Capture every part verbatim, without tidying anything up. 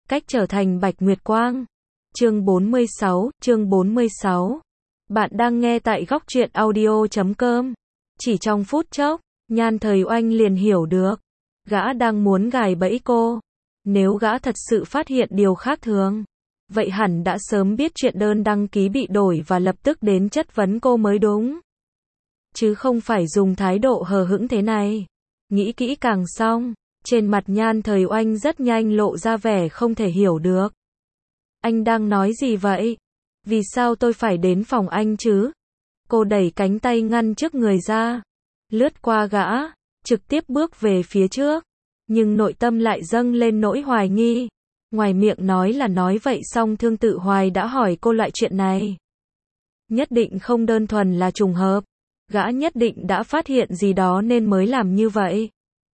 Cách trở thành Bạch Nguyệt Quang. Chương bốn mươi sáu, chương bốn mươi sáu. Bạn đang nghe tại góc truyện audio chấm com. Chỉ trong phút chốc, Nhan Thời Oanh liền hiểu được. Gã đang muốn gài bẫy cô. Nếu gã thật sự phát hiện điều khác thường, vậy hẳn đã sớm biết chuyện đơn đăng ký bị đổi và lập tức đến chất vấn cô mới đúng. Chứ không phải dùng thái độ hờ hững thế này. Nghĩ kỹ càng xong, trên mặt Nhan Thời Oanh rất nhanh lộ ra vẻ không thể hiểu được. Anh đang nói gì vậy? Vì sao tôi phải đến phòng anh chứ? Cô đẩy cánh tay ngăn trước người ra, lướt qua gã, trực tiếp bước về phía trước. Nhưng nội tâm lại dâng lên nỗi hoài nghi. Ngoài miệng nói là nói vậy xong Thương Tự Hoài đã hỏi cô loại chuyện này. Nhất định không đơn thuần là trùng hợp. Gã nhất định đã phát hiện gì đó nên mới làm như vậy.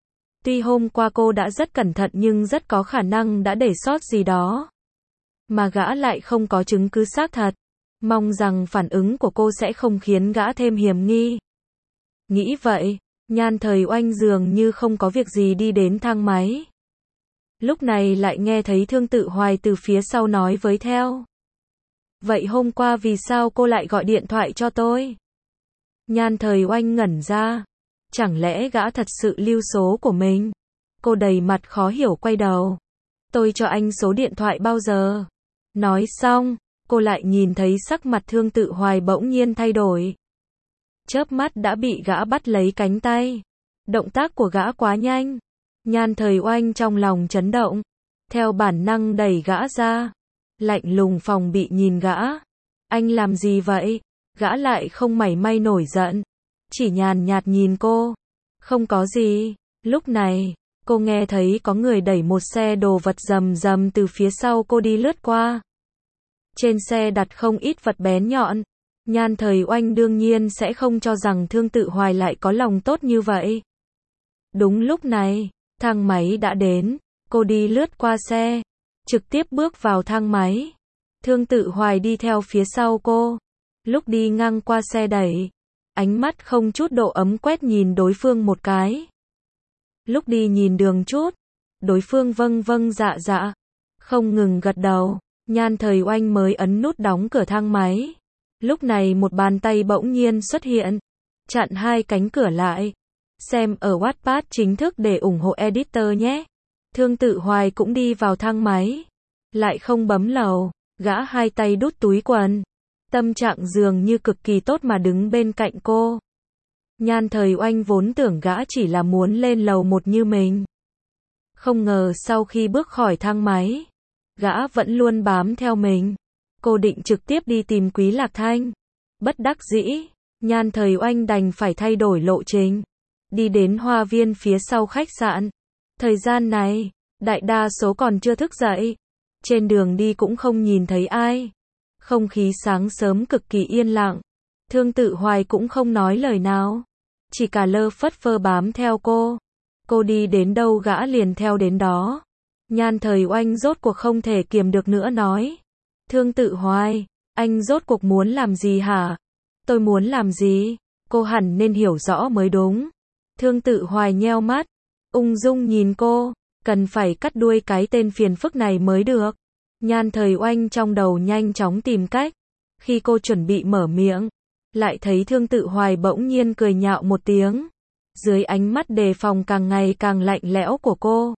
Tuy hôm qua cô đã rất cẩn thận nhưng rất có khả năng đã để sót gì đó. Mà gã lại không có chứng cứ xác thật. Mong rằng phản ứng của cô sẽ không khiến gã thêm hiểm nghi. Nghĩ vậy, Nhan Thời Oanh dường như không có việc gì đi đến thang máy. Lúc này lại nghe thấy Thương Tự Hoài từ phía sau nói với theo. Vậy hôm qua vì sao cô lại gọi điện thoại cho tôi? Nhan Thời Oanh ngẩn ra. Chẳng lẽ gã thật sự lưu số của mình? Cô đầy mặt khó hiểu quay đầu. Tôi cho anh số điện thoại bao giờ? Nói xong, cô lại nhìn thấy sắc mặt Thương Tự Hoài bỗng nhiên thay đổi. Chớp mắt đã bị gã bắt lấy cánh tay. Động tác của gã quá nhanh. Nhan Thời Oanh trong lòng chấn động. Theo bản năng đẩy gã ra. Lạnh lùng phòng bị nhìn gã. Anh làm gì vậy? Gã lại không mảy may nổi giận. Chỉ nhàn nhạt nhìn cô. Không có gì. Lúc này, cô nghe thấy có người đẩy một xe đồ vật rầm rầm từ phía sau cô đi lướt qua. Trên xe đặt không ít vật bén nhọn. Nhan Thời Oanh đương nhiên sẽ không cho rằng Thương Tự Hoài lại có lòng tốt như vậy. Đúng lúc này, thang máy đã đến. Cô đi lướt qua xe, trực tiếp bước vào thang máy. Thương Tự Hoài đi theo phía sau cô. Lúc đi ngang qua xe đẩy, ánh mắt không chút độ ấm quét nhìn đối phương một cái. Lúc đi nhìn đường chút, đối phương vâng vâng dạ dạ, không ngừng gật đầu. Nhan Thời Oanh mới ấn nút đóng cửa thang máy. Lúc này một bàn tay bỗng nhiên xuất hiện, chặn hai cánh cửa lại. Xem ở Wattpad chính thức để ủng hộ editor nhé. Thương Tự Hoài cũng đi vào thang máy. Lại không bấm lầu, gã hai tay đút túi quần. Tâm trạng dường như cực kỳ tốt mà đứng bên cạnh cô. Nhan Thời Oanh vốn tưởng gã chỉ là muốn lên lầu một như mình. Không ngờ sau khi bước khỏi thang máy, gã vẫn luôn bám theo mình. Cô định trực tiếp đi tìm Quý Lạc Thanh. Bất đắc dĩ, Nhan Thời Oanh đành phải thay đổi lộ trình. Đi đến hoa viên phía sau khách sạn. Thời gian này, đại đa số còn chưa thức dậy. Trên đường đi cũng không nhìn thấy ai. Không khí sáng sớm cực kỳ yên lặng. Thương Tự Hoài cũng không nói lời nào. Chỉ cả lơ phất phơ bám theo cô. Cô đi đến đâu gã liền theo đến đó. Nhan Thời Oanh rốt cuộc không thể kiềm được nữa nói. Thương Tự Hoài, anh rốt cuộc muốn làm gì hả? Tôi muốn làm gì? Cô hẳn nên hiểu rõ mới đúng. Thương Tự Hoài nheo mắt, ung dung nhìn cô. Cần phải cắt đuôi cái tên phiền phức này mới được. Nhan Thời Oanh trong đầu nhanh chóng tìm cách. Khi cô chuẩn bị mở miệng, lại thấy Thương Tự Hoài bỗng nhiên cười nhạo một tiếng. Dưới ánh mắt đề phòng càng ngày càng lạnh lẽo của cô,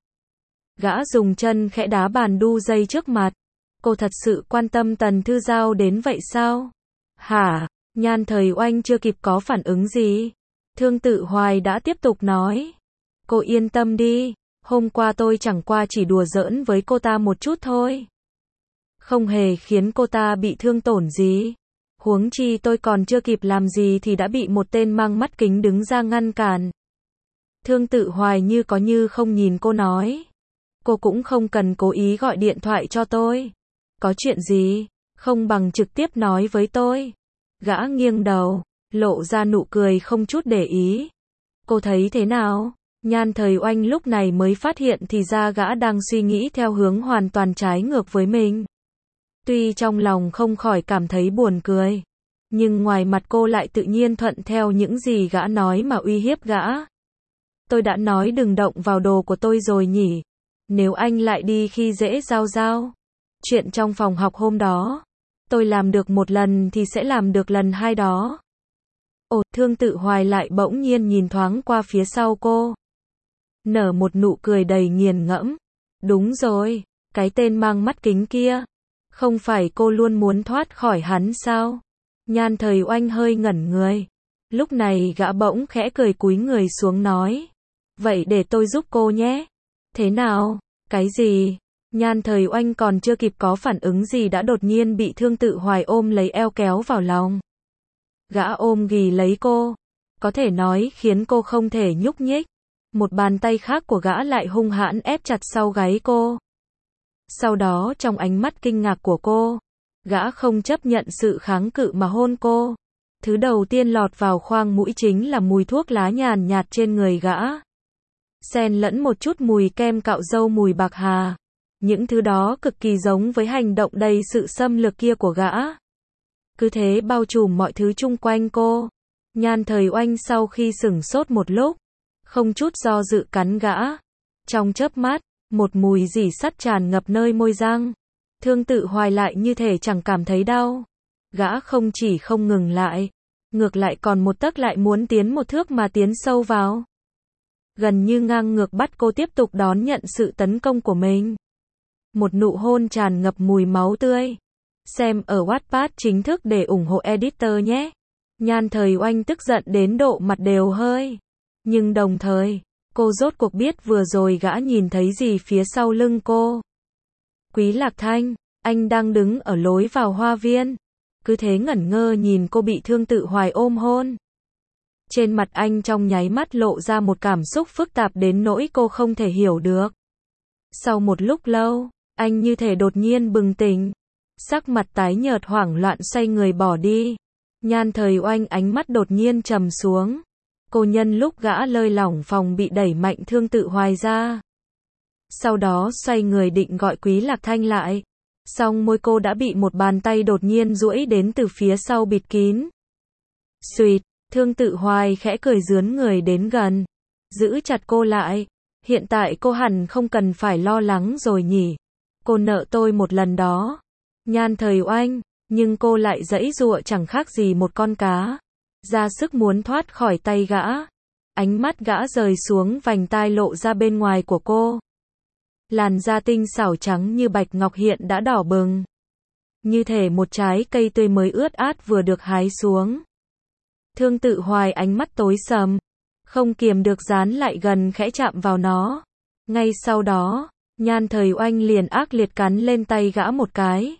gã dùng chân khẽ đá bàn đu dây trước mặt. Cô thật sự quan tâm Tần Thư Giao đến vậy sao? Hả? Nhan Thời Oanh chưa kịp có phản ứng gì. Thương Tự Hoài đã tiếp tục nói. Cô yên tâm đi, hôm qua tôi chẳng qua chỉ đùa giỡn với cô ta một chút thôi. Không hề khiến cô ta bị thương tổn gì. Huống chi tôi còn chưa kịp làm gì thì đã bị một tên mang mắt kính đứng ra ngăn cản. Thương Tự Hoài như có như không nhìn cô nói. Cô cũng không cần cố ý gọi điện thoại cho tôi. Có chuyện gì, không bằng trực tiếp nói với tôi. Gã nghiêng đầu, lộ ra nụ cười không chút để ý. Cô thấy thế nào? Nhan Thời Oanh lúc này mới phát hiện thì ra gã đang suy nghĩ theo hướng hoàn toàn trái ngược với mình. Tuy trong lòng không khỏi cảm thấy buồn cười, nhưng ngoài mặt cô lại tự nhiên thuận theo những gì gã nói mà uy hiếp gã. Tôi đã nói đừng động vào đồ của tôi rồi nhỉ? nếu anh lại đi khi dễ Giao Giao. Chuyện trong phòng học hôm đó, tôi làm được một lần thì sẽ làm được lần hai đó. Ồ, Thương Tự Hoài lại bỗng nhiên nhìn thoáng qua phía sau cô. Nở một nụ cười đầy nghiền ngẫm. Đúng rồi, cái tên mang mắt kính kia. Không phải cô luôn muốn thoát khỏi hắn sao? Nhan Thời Oanh hơi ngẩn người. Lúc này gã bỗng khẽ cười cúi người xuống nói. Vậy để tôi giúp cô nhé. Thế nào? Cái gì? Nhan Thời Oanh còn chưa kịp có phản ứng gì đã đột nhiên bị Thương Tự Hoài ôm lấy eo kéo vào lòng. Gã ôm ghì lấy cô, có thể nói khiến cô không thể nhúc nhích. Một bàn tay khác của gã lại hung hãn ép chặt sau gáy cô. Sau đó trong ánh mắt kinh ngạc của cô, gã không chấp nhận sự kháng cự mà hôn cô. Thứ đầu tiên lọt vào khoang mũi chính là mùi thuốc lá nhàn nhạt trên người gã. Xen lẫn một chút mùi kem cạo râu mùi bạc hà. Những thứ đó cực kỳ giống với hành động đầy sự xâm lược kia của gã. Cứ thế bao trùm mọi thứ chung quanh cô. Nhan Thời Oanh sau khi sửng sốt một lúc, không chút do dự cắn gã. Trong chớp mắt, một mùi rỉ sắt tràn ngập nơi môi răng. Thương Tự Hoài lại như thể chẳng cảm thấy đau. Gã không chỉ không ngừng lại, ngược lại còn một tấc lại muốn tiến một thước mà tiến sâu vào. Gần như ngang ngược bắt cô tiếp tục đón nhận sự tấn công của mình. Một nụ hôn tràn ngập mùi máu tươi. Xem ở Wattpad chính thức để ủng hộ editor nhé. Nhan Thời Oanh tức giận đến độ mặt đều hơi. Nhưng đồng thời, cô rốt cuộc biết vừa rồi gã nhìn thấy gì phía sau lưng cô. Quý Lạc Thanh, anh đang đứng ở lối vào hoa viên. Cứ thế ngẩn ngơ nhìn cô bị Thương Tự Hoài ôm hôn. Trên mặt anh trong nháy mắt lộ ra một cảm xúc phức tạp đến nỗi cô không thể hiểu được. Sau một lúc lâu, anh như thể đột nhiên bừng tỉnh. Sắc mặt tái nhợt hoảng loạn xoay người bỏ đi. Nhan Thời Oanh ánh mắt đột nhiên trầm xuống. Cô nhân lúc gã lơi lỏng phòng bị đẩy mạnh Thương Tự Hoài ra. Sau đó xoay người định gọi Quý Lạc Thanh lại. Song môi cô đã bị một bàn tay đột nhiên duỗi đến từ phía sau bịt kín. Xuyệt, Thương Tự Hoài khẽ cười rướn người đến gần. Giữ chặt cô lại. Hiện tại cô hẳn không cần phải lo lắng rồi nhỉ. Cô nợ tôi một lần đó. Nhan Thời Oanh, nhưng cô lại giãy giụa chẳng khác gì một con cá. Ra sức muốn thoát khỏi tay gã. Ánh mắt gã rời xuống vành tai lộ ra bên ngoài của cô. Làn da tinh xảo trắng như bạch ngọc hiện đã đỏ bừng. Như thể một trái cây tươi mới ướt át vừa được hái xuống. Thương Tự Hoài ánh mắt tối sầm. Không kiềm được dán lại gần khẽ chạm vào nó. Ngay sau đó, Nhan Thời Oanh liền ác liệt cắn lên tay gã một cái.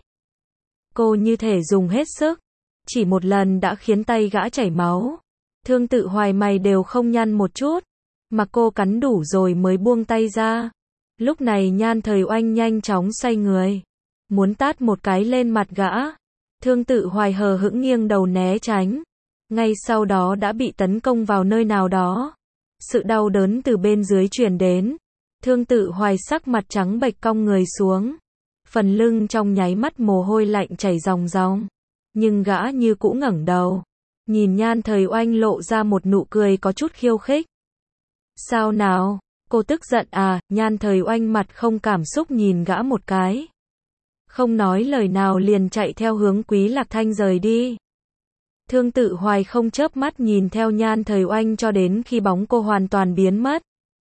Cô như thể dùng hết sức. Chỉ một lần đã khiến tay gã chảy máu. Thương Tự Hoài mày đều không nhăn một chút. Mà cô cắn đủ rồi mới buông tay ra. Lúc này Nhan Thời Oanh nhanh chóng xoay người. Muốn tát một cái lên mặt gã. Thương Tự Hoài hờ hững nghiêng đầu né tránh. Ngay sau đó đã bị tấn công vào nơi nào đó. Sự đau đớn từ bên dưới truyền đến. Thương Tự Hoài sắc mặt trắng bệch cong người xuống. Phần lưng trong nháy mắt mồ hôi lạnh chảy ròng ròng. Nhưng gã như cũ ngẩng đầu. Nhìn Nhan Thời Oanh lộ ra một nụ cười có chút khiêu khích. Sao nào? Cô tức giận à? Nhan Thời Oanh mặt không cảm xúc nhìn gã một cái. Không nói lời nào liền chạy theo hướng Quý Lạc Thanh rời đi. Thương Tự Hoài không chớp mắt nhìn theo Nhan Thời Oanh cho đến khi bóng cô hoàn toàn biến mất.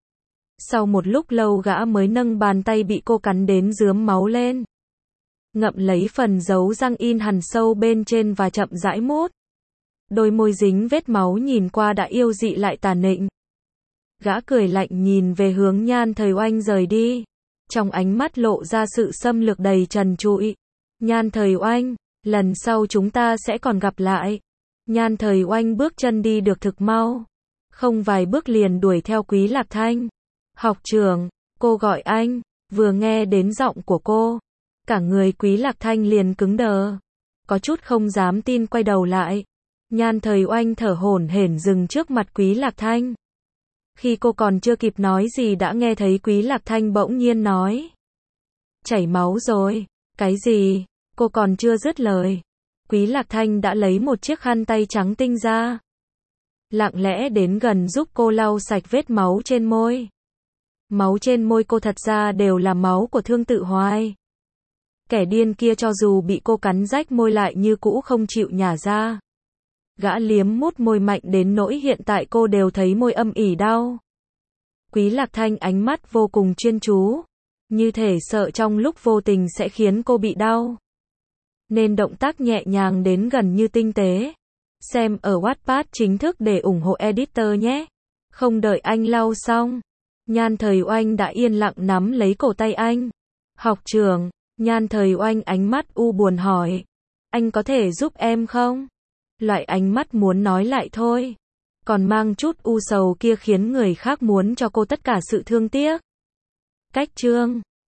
Sau một lúc lâu gã mới nâng bàn tay bị cô cắn đến rướm máu lên. Ngậm lấy phần dấu răng in hằn sâu bên trên và chậm rãi mút. Đôi môi dính vết máu nhìn qua đã yêu dị lại tà nịnh. Gã cười lạnh nhìn về hướng Nhan Thời Oanh rời đi. Trong ánh mắt lộ ra sự xâm lược đầy trần trụi. Nhan Thời Oanh, lần sau chúng ta sẽ còn gặp lại. Nhan Thời Oanh bước chân đi được thực mau. Không vài bước liền đuổi theo Quý Lạc Thanh. Học trưởng, cô gọi anh. Vừa nghe đến giọng của cô, cả người Quý Lạc Thanh liền cứng đờ. Có chút không dám tin quay đầu lại. Nhan Thời Oanh thở hổn hển dừng trước mặt Quý Lạc Thanh. Khi cô còn chưa kịp nói gì đã nghe thấy Quý Lạc Thanh bỗng nhiên nói. Chảy máu rồi. Cái gì? Cô còn chưa dứt lời. Quý Lạc Thanh đã lấy một chiếc khăn tay trắng tinh ra. Lặng lẽ đến gần giúp cô lau sạch vết máu trên môi. Máu trên môi cô thật ra đều là máu của Thương Tự Hoài. Kẻ điên kia cho dù bị cô cắn rách môi lại như cũ không chịu nhả ra. Gã liếm mút môi mạnh đến nỗi hiện tại cô đều thấy môi âm ỉ đau. Quý Lạc Thanh ánh mắt vô cùng chuyên chú, như thể sợ trong lúc vô tình sẽ khiến cô bị đau. Nên động tác nhẹ nhàng đến gần như tinh tế. Xem ở Wattpad chính thức để ủng hộ editor nhé. Không đợi anh lau xong, Nhan Thời Oanh đã yên lặng nắm lấy cổ tay anh. Học trưởng, Nhan Thời Oanh ánh mắt u buồn hỏi. Anh có thể giúp em không? Loại ánh mắt muốn nói lại thôi. Còn mang chút u sầu kia khiến người khác muốn cho cô tất cả sự thương tiếc. Cách chương